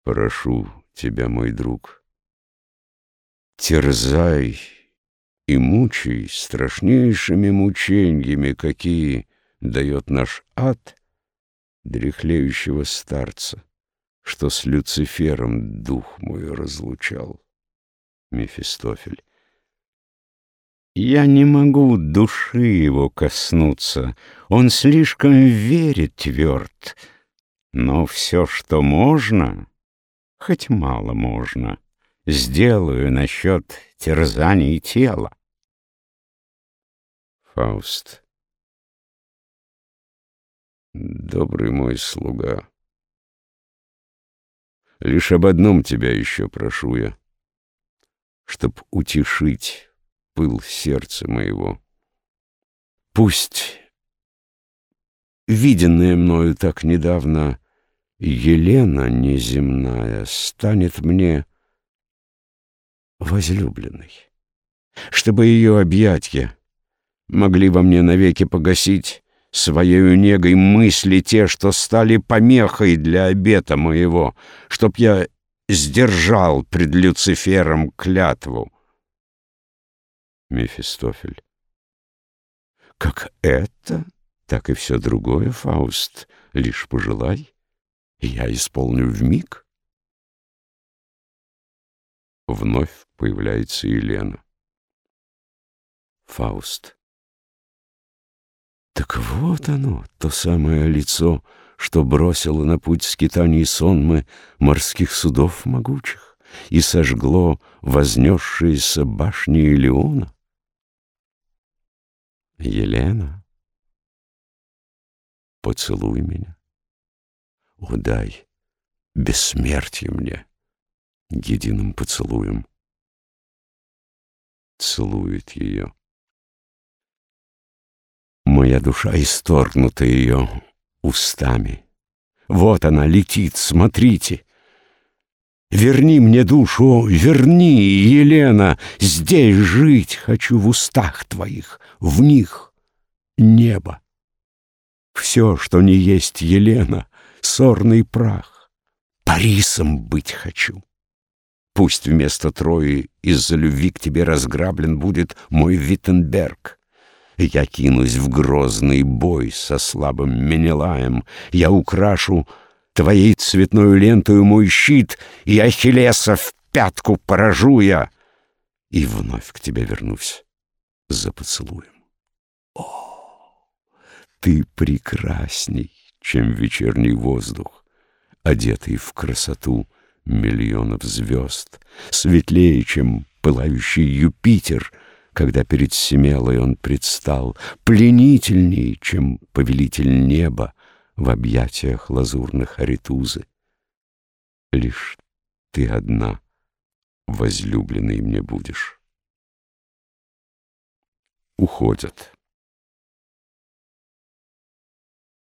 Прошу тебя, мой друг, терзай и мучай страшнейшими мученьями, какие дает наш ад дряхлеющего старца, что с Люцифером дух мой разлучал. Мефистофель. Я не могу души его коснуться, он слишком в вере тверд, но все, что можно, хоть мало можно, сделаю насчет терзаний тела. Фауст. Добрый мой слуга, лишь об одном тебя еще прошу я, чтоб утешить пыл сердца моего. Пусть виденная мною так недавно Елена неземная станет мне возлюбленной, чтобы ее объятья могли во мне навеки погасить своею негой мысли те, что стали помехой для обета моего, чтоб я сдержал пред Люцифером клятву. Мефистофель. Как это, так и все другое, Фауст, лишь пожелай, и я исполню вмиг. Вновь появляется Елена. Фауст. Так вот оно, то самое лицо, что бросило на путь скитаний сонмы морских судов могучих и сожгло вознесшиеся башни Илиона. Елена, поцелуй меня, о, дай бессмертие мне единым поцелуем. Целует ее. Моя душа исторгнута ее устами. Вот она летит, смотрите. Верни мне душу, о, верни, Елена, здесь жить хочу в устах твоих, в них небо. Все, что не есть Елена, сорный прах. Парисом быть хочу. Пусть вместо Трои из-за любви к тебе разграблен будет мой Виттенберг. Я кинусь в грозный бой со слабым Менелаем. Я украшу твоей цветною лентою мой щит, и Ахиллеса в пятку поражу я. И вновь к тебе вернусь за поцелуем. О, ты прекрасней, чем вечерний воздух, одетый в красоту миллионов звезд, светлее, чем пылающий Юпитер, когда перед Семелой он предстал, пленительней, чем повелитель неба в объятиях лазурных Аретузы. Лишь ты одна возлюбленной мне будешь. Уходят.